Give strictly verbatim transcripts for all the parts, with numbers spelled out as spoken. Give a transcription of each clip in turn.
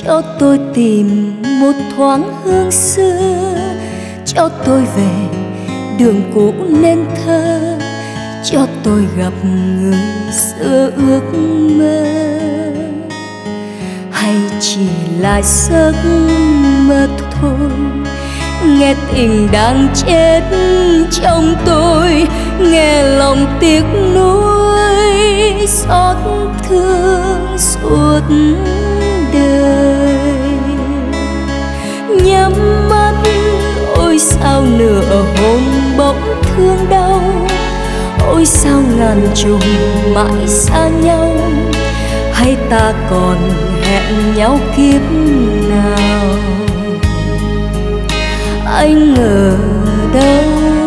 cho tôi tìm một thoáng hương xưa, cho tôi về đường cũ nên thơ, cho tôi gặp người xưa ước mơ. Hay chỉ là giấc mơ thôi, nghe tình đang chết trong tôi, nghe lòng tiếc nuối xót thương suốt đời. Nhắm mắt ôi sao nửa hôm bỗng thương đau, ôi sao ngàn trùng mãi xa nhau, hay ta còn hẹn nhau kiếp nào. Anh ở đâu,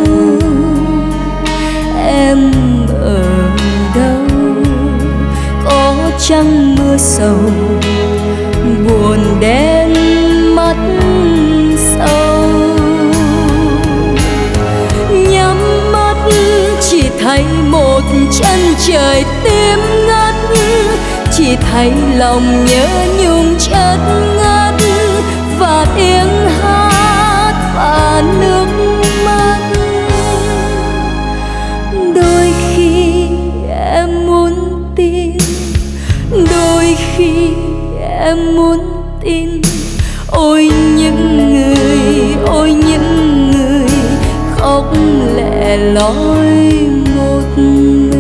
em ở đâu, có chăng mưa sầu buồn đen mắt sâu. Nhắm mắt chỉ thấy một chân trời tím ngắt, chỉ thấy lòng nhớ nhung chất ngất, và tiếng hát và nước mắt. Đôi khi em muốn tin, đôi khi em muốn tin, ôi những người, ôi những người khóc lẻ loi một mình.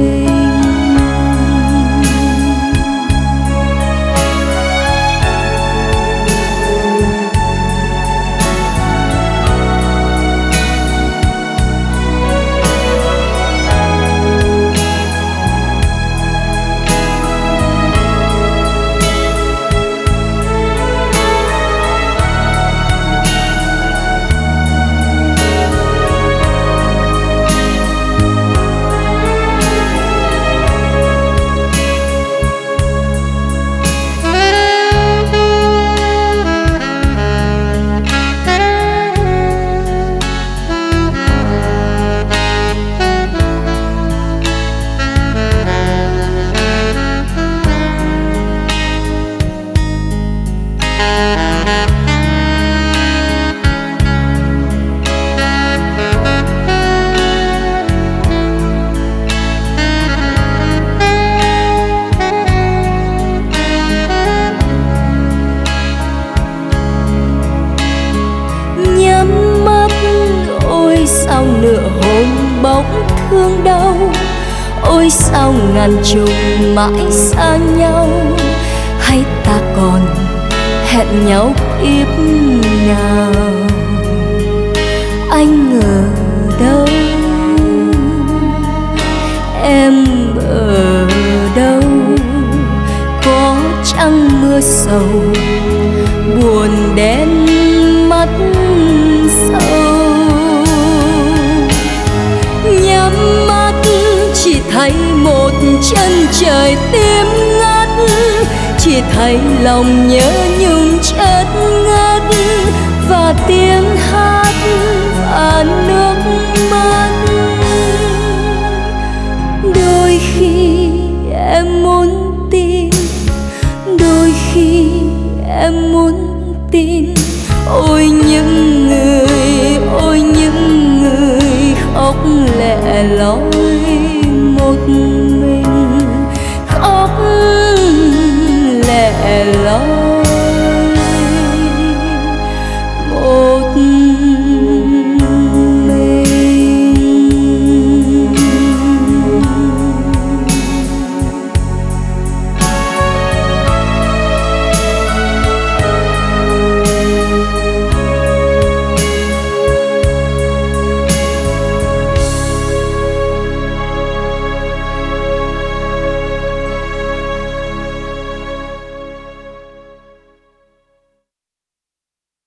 Nửa hôm bóng thương đau, ôi sao ngàn trùng mãi xa nhau, hay ta còn hẹn nhau kiếp nào. Anh ở đâu, em ở đâu, có chăng mưa sầu buồn đen mắt sâu. Nhắm mắt chỉ thấy một chân trời tím ngắt, chỉ thấy lòng nhớ nhung chất ngất, và tiếng hát và nước mắt. Đôi khi em muốn tin, đôi khi em muốn tin, ôi những